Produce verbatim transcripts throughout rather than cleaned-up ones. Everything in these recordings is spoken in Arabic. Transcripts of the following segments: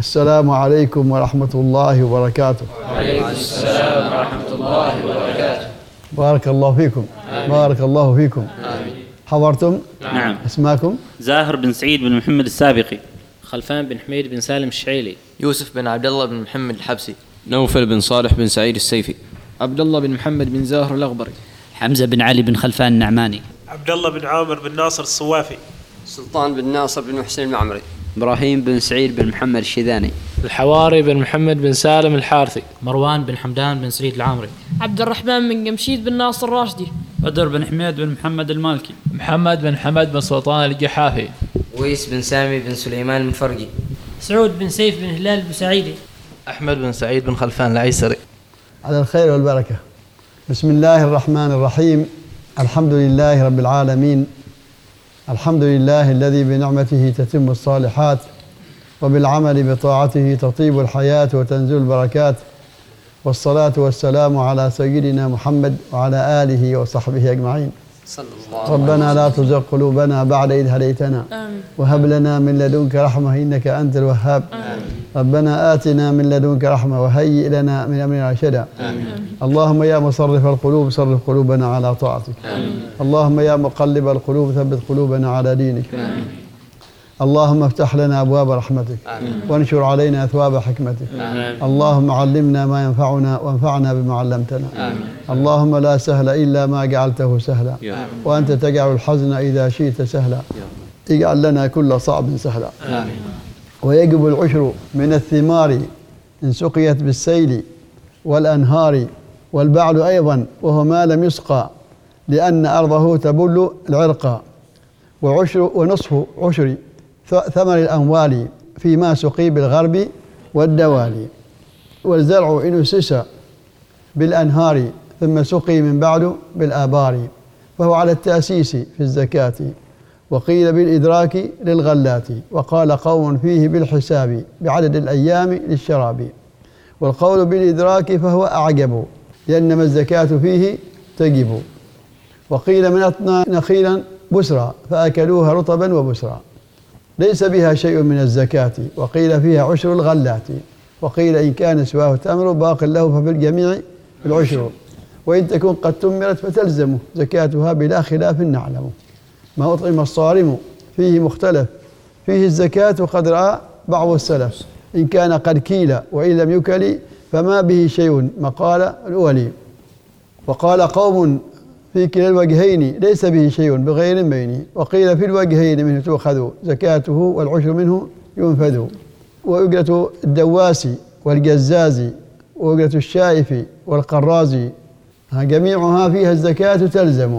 السلام عليكم ورحمة الله وبركاته. وعليكم السلام ورحمة الله وبركاته. بارك الله فيكم. آمين. بارك الله فيكم. آمين. حضرتم؟ نعم. اسماكم؟ زاهر بن سعيد بن محمد السابقي. خلفان بن حميد بن سالم الشعيلي. يوسف بن عبد الله بن محمد الحبسي. نوفل بن صالح بن سعيد السيفي. عبد الله بن محمد بن زاهر الأغبري. حمزة بن علي بن خلفان النعماني. عبد الله بن عامر بن ناصر الصوافي. سلطان بن ناصر بن حسين المعمري. إبراهيم بن سعيد بن محمد الشيذاني. الحواري بن محمد بن سالم الحارثي. مروان بن حمدان بن سعيد العامري. عبد الرحمن بن جمشيد بن ناصر الراشدي. بدر بن حميد بن محمد المالكي. محمد بن حمد بن سلطان الجحافي. ويس بن سامي بن سليمان المفرقي. سعود بن سيف بن هلال البسعيدي. أحمد بن سعيد بن خلفان العيسري. على الخير والبركة. بسم الله الرحمن الرحيم. الحمد لله رب العالمين. الحمد لله الذي بنعمته تتم الصالحات وبالعمل بطاعته تطيب الحياة وتنزل البركات، والصلاة والسلام على سيدنا محمد وعلى آله وصحبه أجمعين. ربنا لا تزغ قلوبنا بعد إذ هديتنا وهب لنا من لدنك رحمة إنك أنت الوهاب. ربنا آتنا من لدنك رحمة وهيئ لنا من أمرنا رشدا. اللهم يا مصرف القلوب صرف قلوبنا على طاعتك. اللهم يا مقلب القلوب ثبت قلوبنا على دينك. اللهم افتح لنا أبواب رحمتك وانشر علينا أثواب حكمتك. اللهم علمنا ما ينفعنا وانفعنا بما علمتنا. اللهم لا سهل إلا ما جعلته سهلا وأنت تجعل الحزن إذا شئت سهلا. اجعل لنا كل صعب سهلا. ويجب العشر من الثمار إن سقيت بالسيل والأنهار، والبعل أيضا وهو ما لم يسقى لأن أرضه تبل العرق. وعشر ونصف عشر ثمر الأموال فيما سقي بالغرب والدوالي. والزرع إن أسس بالأنهار ثم سقي من بعد بالآبار فهو على التأسيس في الزكاة. وقيل بالإدراك للغلات، وقال قوم فيه بالحساب بعدد الأيام للشراب. والقول بالإدراك فهو أعجب لأنما الزكاة فيه تجب. وقيل من أطنى نخيلا بسرى فأكلوها رطبا وبسرى ليس بها شيء من الزكاة. وقيل فيها عشر الغلات. وقيل إن كان سواه تمر باق له ففي الجميع العشر، وإن تكون قد تمرت فتلزم زكاتها بلا خلاف نعلم. ما أطعم الصارم فيه مختلف فيه الزكاة قد رأى بعض السلف. إن كان قد كيل وإن لم يكل فما به شيء مقال الأولي. وقال قوم في كلا الوجهين ليس به شيء بغير بيني. وقيل في الوجهين منه تؤخذ زكاته والعشر منه ينفذ. وأجرة الدواس والجزاز وأجرة الشائف والقراز جميعها فيها الزكاة تلزم،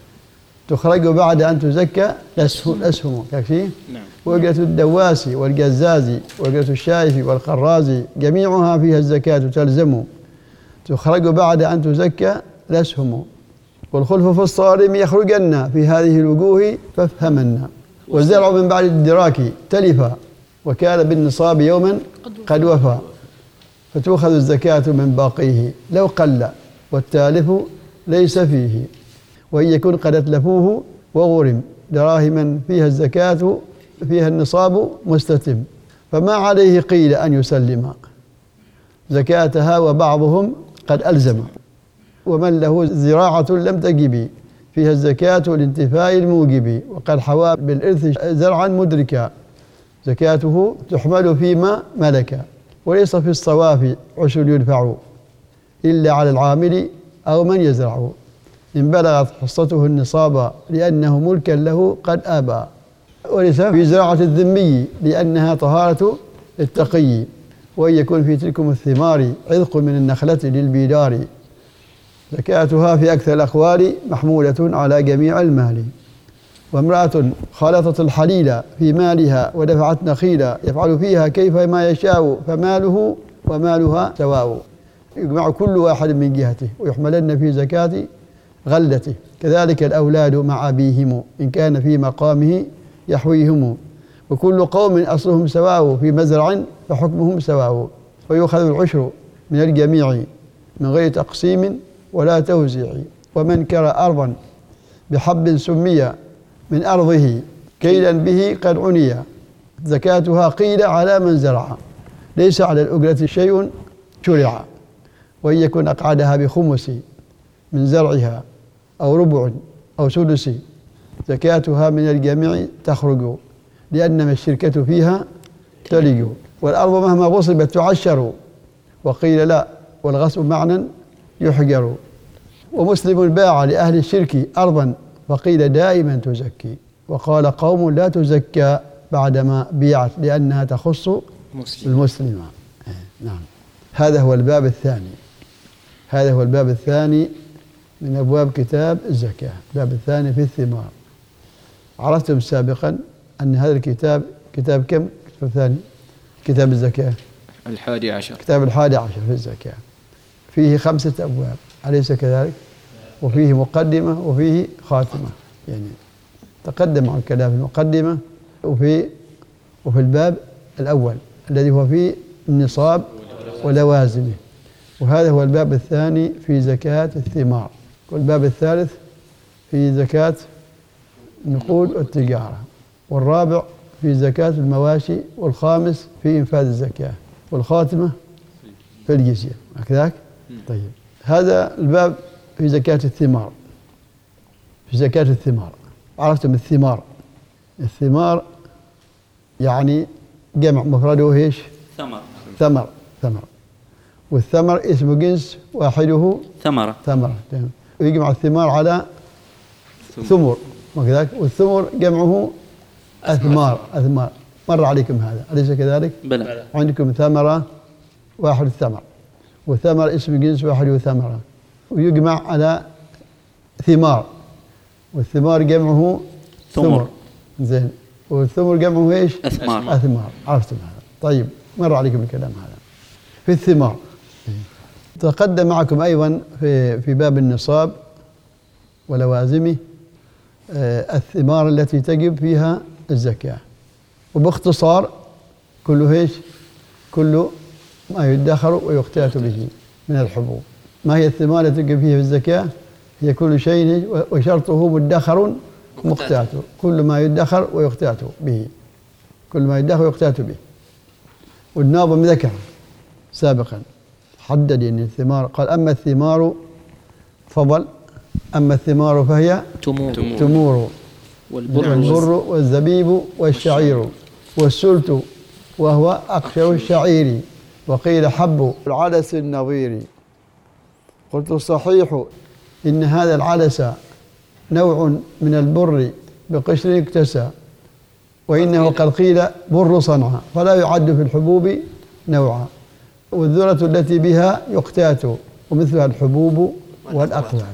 تخرج بعد أن تزكى الأسهم. نعم. وأجرة الدواس والجزاز وأجرة الشائف والقراز جميعها فيها الزكاة تلزم، تخرج بعد أن تزكى الأسهم. والخلف في الصارم يخرجن في هذه الوجوه فافهمنا. والزرع من بعد الدراك تلف وكان بالنصاب يوما قد وفى، فتؤخذ الزكاة من باقيه لو قل والتالف ليس فيه. وإن يكن قد أتلفوه وغرم دراهما فيها الزكاة فيها النصاب مستتم، فما عليه قيل أن يسلم زكاتها وبعضهم قد ألزم. ومن له زراعة لم تجب فيها الزكاة لانتفاء الموجب، وقد حوى بالإرث زرعا مدركا زكاته تحمل فيما ملك. وليس في الصواف عشر يدفع إلا على العامل أو من يزرع إن بلغت حصته النصاب لأنه ملكا له قد آبى. وليس في زراعة الذمي لأنها طهارة التقي. وإن يكون في تلكم الثمار عذق من النخلة للبيدار زكاتها في أكثر الأقوال محمولة على جميع المال. وامرأة خالطت الحليل في مالها ودفعت نخيلا يفعل فيها كيف ما يشاء فماله ومالها سواء، يجمع كل واحد من جهته ويحملن في زكاة غلته. كذلك الأولاد مع أبيهم إن كان في مقامه يحويهم. وكل قوم أصلهم سواء في مزرع فحكمهم سواء. ويؤخذ العشر من الجميع من غير تقسيم ولا توزيع. ومن كرى أرضا بحب سمي من أرضه كيلا به قد عني زكاتها قيل على من زرع. ليس على الأجرة شيء شرع، وإن يكون أقعدها بخمس من زرعها أو ربع أو سدس زكاتها من الجميع تخرج، لأنما الشركة فيها تلج. والأرض مهما غصبت تعشر، وقيل لا، والغصب معنى يحجر. ومسلم باع لأهل الشرك أرضا، فقيل دائما تزكي، وقال قوم لا تزكى بعدما بيعت لأنها تخص المسلم. نعم. هذا هو الباب الثاني، هذا هو الباب الثاني من أبواب كتاب الزكاة، الباب الثاني في الثمار. عرفتم سابقا أن هذا الكتاب كتاب كم؟ كتاب ثاني كتاب الزكاة الحادي عشر، كتاب الحادي عشر في الزكاة، فيه خمسة أبواب أليس كذلك؟ وفيه مقدمة وفيه خاتمة، يعني تقدم عن الكلام في المقدمة وفي وفي الباب الأول الذي هو فيه النصاب ولوازمه، وهذا هو الباب الثاني في زكاة الثمار، والباب الثالث في زكاة النقود والتجارة، والرابع في زكاة المواشي، والخامس في إنفاذ الزكاة، والخاتمة في الجزية. هكذاك؟ طيب، هذا الباب في زكاة الثمار. في زكاة الثمار عرفتم الثمار، الثمار يعني جمع مفرده ايش؟ ثمر. ثمر ثمر والثمر اسم جنس واحده ثمرة. ثمرة. ويجمع الثمار على ثمر وكذلك، والثمر جمعه أثمار. أثمار مر عليكم هذا أليس كذلك؟ بلى. عندكم ثمرة واحد ثمر، وثمر اسم جنس واحد ثمرة، ويجمع على ثمار، والثمار جمعه ثمر. زين، والثمر جمعه ايش؟ أثمار. أثمار. عرفتم هذا؟ طيب، مر عليكم الكلام هذا في الثمار. تقدم معكم أيضا في في باب النصاب ولوازمه آه الثمار التي تجب فيها الزكاة، وباختصار كله ايش؟ كل ما يدخر ويقتات به من الحبوب. ما هي الثمار التي تجب فيها الزكاة؟ هي كل شيء وشرطه مدخر مقتات، كل ما يدخر ويقتات به، كل ما يدخر ويقتات به. والناظم ذكر سابقا حدد ان الثمار، قال اما الثمار فضل، اما الثمار فهي تمور, تمور والبر, والبر والزبيب والشعير والسلت وهو أقشر الشعير، وقيل حب العدس النظير. قلت الصحيح إن هذا العدس نوع من البر بقشر اكتسى، وإنه قد قيل بر صنعاء، فلا يعد في الحبوب نوعا، والذرة التي بها يقتات، ومثلها الحبوب والأقوات.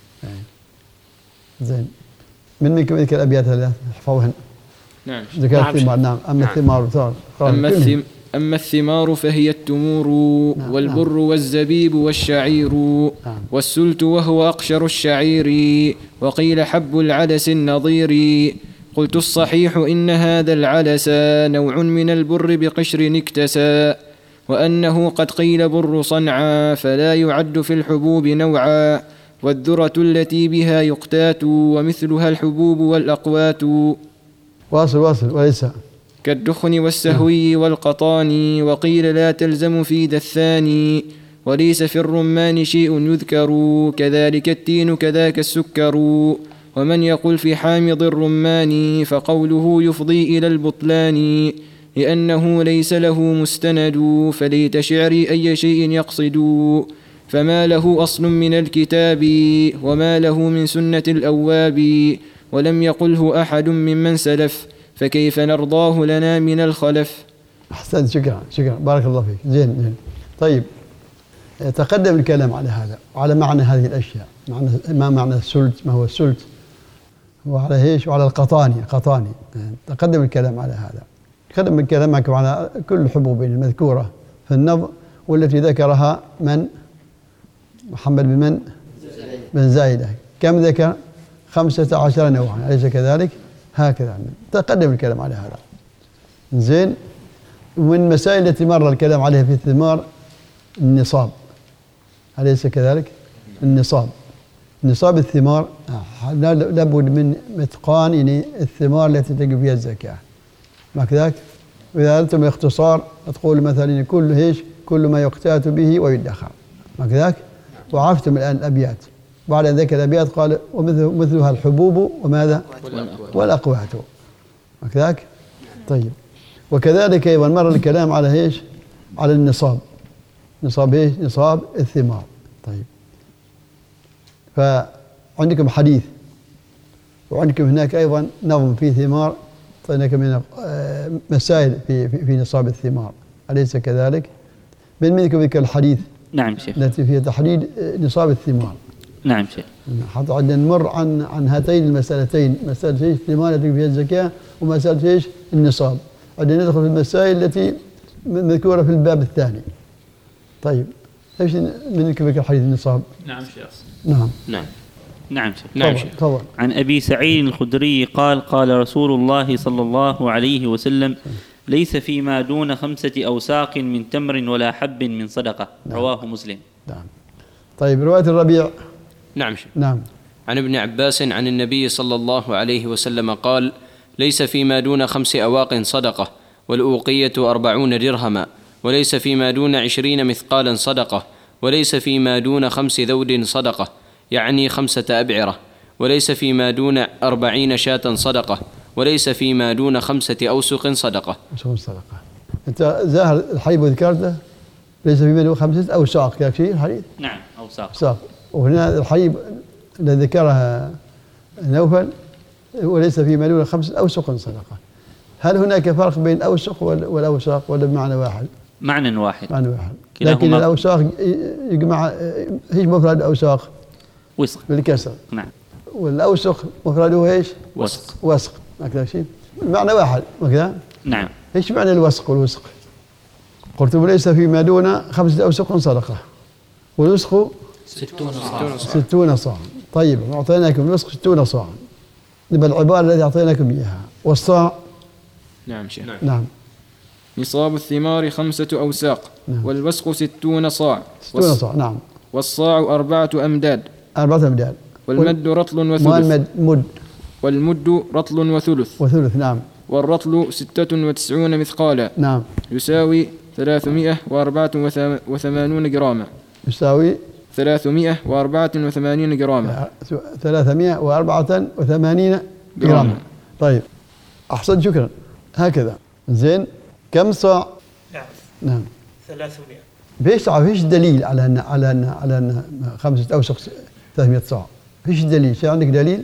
زين، من منكم ذكر الأبيات هذه احفظوهن. نعم. زكاة الثمار. نعم. أما نعم. الثمار أما, الثم أما الثمار فهي التمور، نعم. والبر نعم. والزبيب والشعير، نعم. والسلت وهو أقشر الشعير، وقيل حب العدس النظير. قلت الصحيح إن هذا العدس نوع من البر بقشر اكتسى، وأنه قد قيل بر صنعا، فلا يعد في الحبوب نوعا، والذرة التي بها يقتات، ومثلها الحبوب والأقوات. واصل واصل وليس كالدخن والسهوي والقطان، وقيل لا تلزم في دثان، وليس في الرمان شيء يذكر، كذلك التين كذاك السكر. ومن يقل في حامض الرمان فقوله يفضي إلى البطلان، لأنه ليس له مستند، فليت شعري أي شيء يقصد. فما له أصل من الكتاب، وما له من سنة الأواب، ولم يقله أحد ممن سلف، فكيف نرضاه لنا من الخلف. أحسنت، شكرا شكرا بارك الله فيك. زين زين. طيب، تقدم الكلام على هذا وعلى معنى هذه الأشياء، معنى ما معنى السلت، ما هو السلت، وعلى ايش، وعلى القطاني قطاني. تقدم الكلام على هذا. تقدم الكلام معكم على كل الحبوب المذكورة في النظم، والتي ذكرها من؟ محمد بن من؟ بن زايدة. كم ذكر؟ خمسة عشر نوعا، أليس كذلك؟ هكذا تقدم الكلام على هذا. زين. ومن المسائل التي مر الكلام عليها في الثمار النصاب، أليس كذلك؟ النصاب، نصاب الثمار لابد من إتقان يعني الثمار التي تجب فيها الزكاة، ما كذلك؟ وإذا أردتم الاختصار تقول مثلا كل إيش كل ما يقتات به ويدخر هكذاك. وعرفتم الآن الأبيات. بعد أن ذكر الأبيات قال ومثلها الحبوب وماذا والأقوات هكذاك. طيب وكذلك أيضا مر الكلام على إيش على النصاب. نصاب إيش نصاب الثمار. طيب فعندكم حديث وعندكم هناك أيضا نظم في ثمار هناك من مسائل في, في, في نصاب الثمار أليس كذلك؟ من منكم ذكر الحديث؟ نعم شيخ. التي فيها تحديد نصاب الثمار. نعم شيخ. حتى عندنا نمر عن عن هاتين المسألتين مسألة ايش الثمار التي فيها الزكاة ومسألة ايش النصاب. عندنا ندخل في المسائل التي مذكورة في الباب الثاني. طيب ايش من ذكر حديث النصاب؟ نعم شيخ. نعم. نعم. نعم شيخ. نعم شيخ. طبعا. عن أبي سعيد الخدري قال قال رسول الله صلى الله عليه وسلم ليس فيما دون خمسة أوساق من تمر ولا حب من صدقة. نعم. رواه مسلم. نعم. طيب رواية الربيع. نعم شيخ. نعم. عن ابن عباس عن النبي صلى الله عليه وسلم قال ليس فيما دون خمس أواق صدقة والأوقية أربعون درهما وليس فيما دون عشرين مثقالا صدقة وليس فيما دون خمس ذود صدقة يعني خمسة أبعرة وليس فيما دون أربعين شاة صدقة وليس فيما دون خمسة أوسق صدقة. صدقة. أنت ظاهر الحليب ذكرته ليس فيما دون خمسة أوساق كذا شيء الحديث؟ نعم أوساق. أوساق. وهنا الحليب الذي ذكرها نوفل وليس فيما دون خمسة أوسق صدقة. هل هناك فرق بين أوسق والأوساق ولا بمعنى واحد؟ معنى واحد. معنى واحد. لكن الأوساق يجمع هيش مفرد أوساق وسق بالكسر. نعم. والأوسق مفرده ايش؟ وسق. وسق هكذا شيء المعنى واحد هكذا. نعم. ايش معنى الوسق والوسق؟ قلت ليس فيما دون خمسة أوسق صدقة والوسق ستون صاعا. ستون صاعا. طيب أعطيناكم الوسق ستون صاعا نبقى العبارة التي أعطيناكم إياها والصاع. نعم شيخ. نعم. نصاب الثمار خمسة أوساق. نعم. والوسق ستون صاع. ستون صاع. نعم. والصاع أربعة أمداد. أربعة أمداد. والمد رطل وثلث. والمد مد. والمد رطل وثلث. وثلث. نعم. والرطل ستة وتسعون مثقالا. نعم. يساوي ثلاثمائة وأربعة وثمانون جراما. يساوي ثلاثمائة وأربعة وثمانين جراما. ثلاثمائة وأربعة وثمانين جراما. طيب أحسن شكرا. هكذا زين. كم صاع؟ نعم. نعم. ثلاثمائة. فيش فيش دليل على أن على أن على أن خمسة أوسق ثلاثمائة صاع. فيش دليل. شيء عندك دليل؟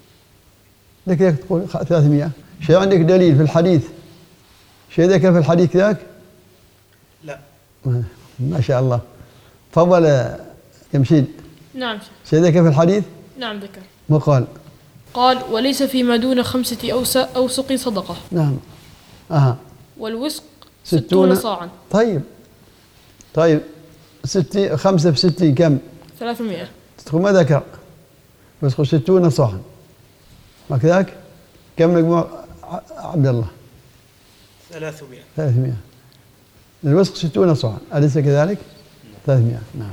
لك ذاك تقول ثلاثمائة. شيء عندك دليل في الحديث؟ شيء ذكر في الحديث ذاك؟ لا. ما شاء الله. تفضل يمشيد. نعم. شيء ذكر في الحديث؟ نعم ذكر. ما قال؟ قال وليس فيما دون خمسة أوسق صدقة. نعم. أها. والوسق ستون صاعا. طيب. طيب ستين خمسة في ستين كم؟ ثلاثمائة. تقول ما ذكر وسق ستون صاعا. ما كذاك؟ كم مجموع عبد الله؟ ثلاثمائة. ثلاثمائة. الوسق ستون صاعا أليس كذلك؟ ثلاثمائة. نعم.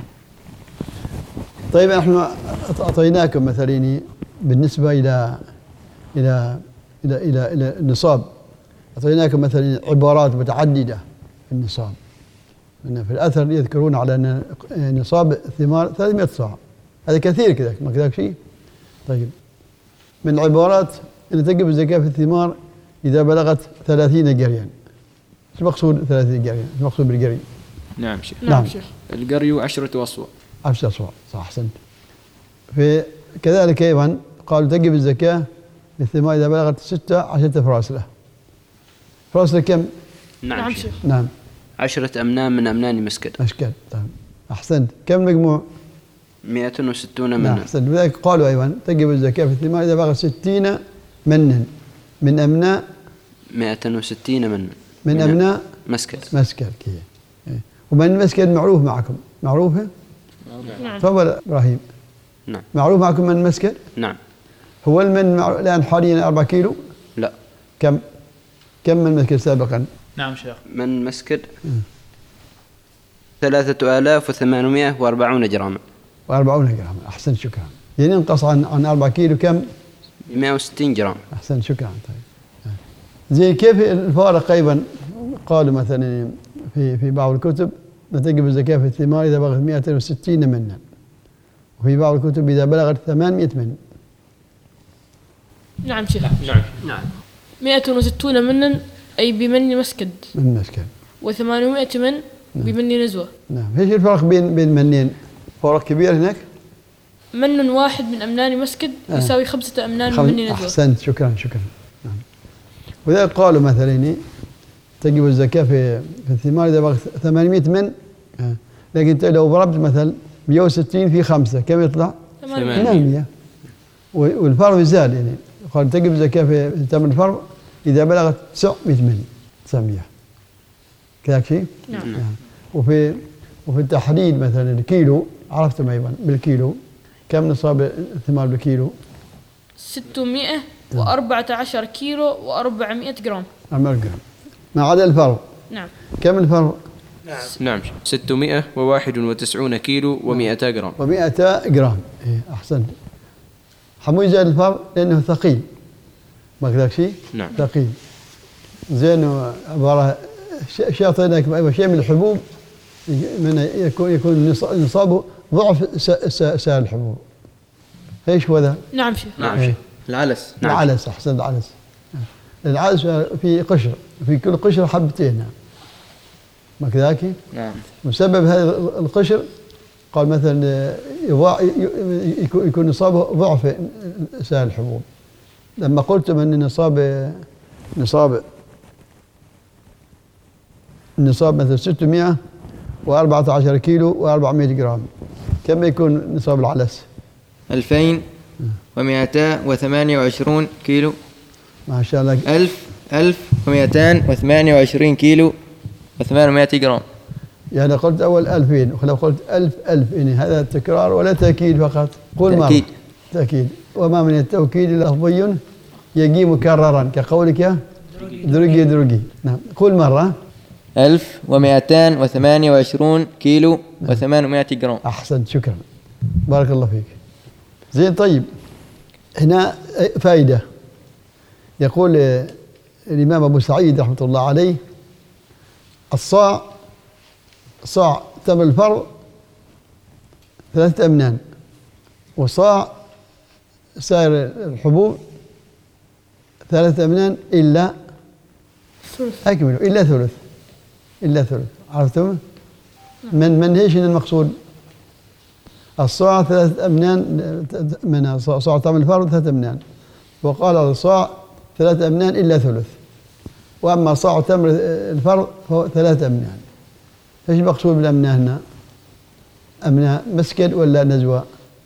طيب نحن أعطيناكم مثلين بالنسبة إلى إلى إلى إلى إلى النصاب. أعطيناكم مثلا عبارات متعددة في النصاب. أن في الأثر يذكرون على أن نصاب الثمار ثلاثمائة صاع. هذا كثير كذا ما كذاك شيء. طيب من العبارات أن تجب الزكاة في الثمار إذا بلغت ثلاثين جريا. ايش المقصود ثلاثين جريا؟ ايش المقصود بالجري؟ نعم شيخ. نعم شيخ. الجري عشرة أصواع. عشرة أصواع صح أحسنت. في كذلك أيضا قالوا تجب الزكاة في الثمار إذا بلغت ستة عشرة فراسلة. فراسلة كم؟ نعم شيخ. نعم. عشرة أمنان من أمنان مسكد. مسكد. طيب أحسنت. كم مجموع؟ مئة وستون منا. نعم أحسنت. لذلك قالوا أيضا تجب الزكاة في الثمار إذا بلغت ستين منا من أمناء. مئة وستين منا. من, من أمناء مسكد. مسكد كي. ومن المسكد معروف معكم. معروفة؟ نعم. تفضل إبراهيم. نعم. معروف معكم من المسكد؟ نعم. هو المن الآن حاليا أربعة كيلو؟ لا. كم؟ كم من مسكد سابقا؟ نعم شيخ. من مسكد ثلاثة آلاف وثمانمائة وأربعون جراما. وأربعون جراما. أحسن شكرا. يعني ينقص عن عن أربعة كيلو كم؟ مئة وستين جرام. أحسن شكرا. طيب. زين كيف الفارق أيضا قالوا مثلا في في بعض الكتب تجب الزكاة في الثمار إذا بلغت مئة وستين منا، وفي بعض الكتب إذا بلغت ثمانمائة من. نعم شيخ. نعم نعم. مئة وستون منا أي بمن مسكد. من مسكد. وثمانمائة من بمن نزوة. نعم. ايش الفرق بين بين منين؟ فرق كبير هناك؟ من واحد من أمنان مسكد يساوي آه. خمسة أمنان خم... من من نزوة. أحسنت، شكرا شكرا. نعم. وإذا قالوا مثلا تجب الزكاة في في الثمار إذا بلغت ثمانمائة من، آه. لكن أنت لو ضربت مثلا مئة وستين في خمسة كم يطلع؟ ثمانمائة. والفرق زاد، يعني قال تجب الزكاة في تمر الفرق إذا بلغت تسعمائة من تسعمائة. كذا شيء؟ نعم. نعم. وفي وفي التحديد مثلا الكيلو عرفتم أيضا بالكيلو كم نصاب الثمار بالكيلو؟ ستمائة وأربعة عشر كيلو وأربعمائة جرام. أربعمائة جرام ما عدا الفرق. نعم. كم الفرق؟ نعم نعم ستمائة وواحد وتسعون كيلو ومئتا جرام. ومئتا جرام. إيه أحسنت. حمو يزاد الفرق لأنه ثقيل. ما كذاك شيء؟ نعم. ثقيل. زين عبارة شيء أعطيناك شيء من الحبوب من يكون يكون نصابه ضعف سائل الحبوب. ايش هو ذا؟ نعم شيخ. نعم شيخ. العلس. نعم. العلس. أحسن. العلس. العلس في قشر، في كل قشر حبتين. ما كذاك؟ نعم. وسبب هذا القشر قال مثلا يكون نصابه ضعف سائل الحبوب. لما قلتم ان نصاب نصاب النصاب مثلا ستمائة وأربعة عشر كيلو وأربعمائة جرام، كم يكون نصاب العلس؟ ألفين ومئتان وثمانية وعشرين كيلو. ما شاء الله. ألف ألف ومئتان وثمانية وعشرين كيلو وثمانمائة جرام. يعني قلت أول ألفين ولو قلت ألف ألف، يعني هذا تكرار ولا تأكيد فقط؟ قل مرة. تأكيد. تأكيد. وما من التوكيد لفظي يجي مكررا كقولك يا درجي درجي. نعم. قل مرة. ألف ومئتان وثمانية وعشرين كيلو وثمانمائة جرام. أحسنت، شكرا، بارك الله فيك. زين. طيب هنا فائدة. يقول الإمام أبو سعيد رحمة الله عليه الصاع صاع تمر الفرع ثلاثة أمنان، وصاع سائر الحبوب ثلاثة أمنان إلا أكملوا إلا ثلث إلا ثلث. عرفتم؟ من من ايش المقصود؟ الصاع ثلاثة أمنان من صاع تمر الفرع ثلاثة أمنان، وقال الصاع ثلاثة أمنان إلا ثلث، وأما صاع تمر الفرع فهو ثلاثة أمنان. ايش المقصود بالأمنان هنا؟ أمنان مسكن ولا نزوة؟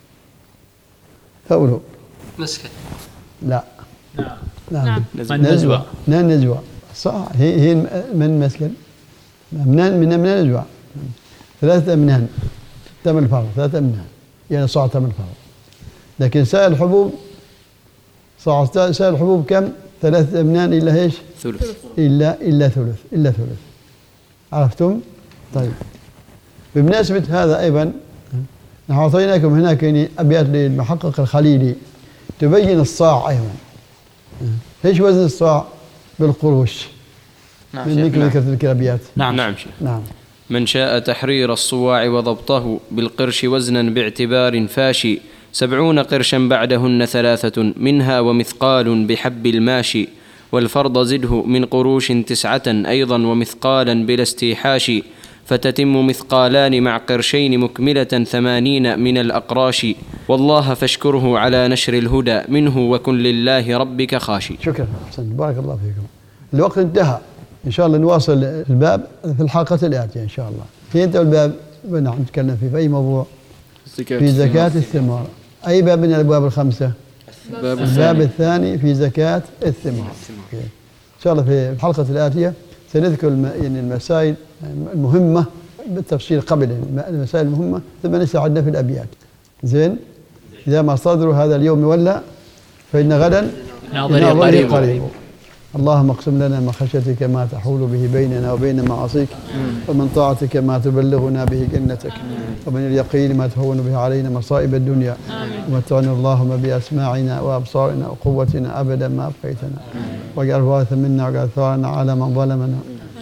قولوا. مسكن. لا. نعم. نعم. نزوة. نعم نزوة. صح. هي هي من مسكن. أمنان من أمنان نزوة. ثلاثة أمنان تمر الفرع ثلاثة أمنان، يعني صاع تمر الفرع. لكن سائل الحبوب صاع سائل الحبوب كم؟ ثلاثة أمنان إلا ايش؟ ثلث. إلا إلا ثلث إلا ثلث. عرفتم؟ طيب. بمناسبة هذا أيضا نحن أعطيناكم هناك يعني أبيات للمحقق الخليلي تبين الصاع أيضا. ايش وزن الصاع بالقروش؟ نعم. من ذكر ذكر تلك الأبيات. نعم نعم شيخ. نعم. من شاء تحرير الصواع وضبطه بالقرش وزنا باعتبار فاشي، سبعون قرشا بعدهن ثلاثة منها ومثقال بحب الماشي، والفرض زده من قروش تسعة أيضا ومثقالا بلا استيحاش، فتتم مثقالان مع قرشين مكملة ثمانين من الأقراش، والله فاشكره على نشر الهدى منه وكن لله ربك خاشي. شكرا، أحسنت، بارك الله فيكم. الوقت انتهى، إن شاء الله نواصل الباب في الحلقة الآتية إن شاء الله. في أنت الباب نحن نتكلم فيه في أي موضوع؟ في زكاة الثمار. أي باب من الأبواب الخمسة؟ الباب, الباب الثاني في زكاة الثمار. إن شاء الله في الحلقة الآتية سنذكر يعني المسائل المهمة بالتفصيل قبل المسائل المهمة، ثم نستعدنا في الأبيات. زين. إذا ما صدروا هذا اليوم ولا فإن غدا ناظري قريب. قريب. اللهم اقسم لنا من خشيتك ما تحول به بيننا وبين معاصيك، ومن طاعتك ما تبلغنا به جنتك، ومن اليقين ما تهون به علينا مصائب الدنيا، ومتعنا اللهم بأسماعنا وأبصارنا وقوتنا أبدا ما أبقيتنا، واجعل الوارث منا واجعل ثارنا على من ظلمنا،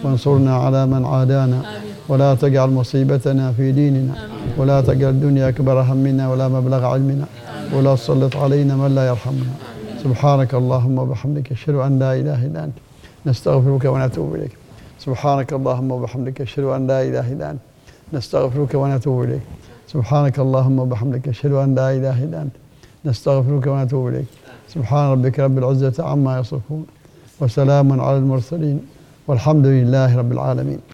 وانصرنا على من عادانا ولا تجعل مصيبتنا في ديننا ولا تجعل الدنيا أكبر همنا ولا مبلغ علمنا ولا تسلط علينا من لا يرحمنا. سبحانك اللهم وبحمدك أشهد أن لا إله إلا أنت نستغفرك ونتوب إليك. سبحانك اللهم وبحمدك أشهد أن لا إله إلا أنت نستغفرك ونتوب إليك. سبحانك اللهم وبحمدك أشهد أن لا إله إلا أنت نستغفرك ونتوب إليك. سبحان ربك رب العزة عما يصفون وسلام على المرسلين والحمد لله رب العالمين.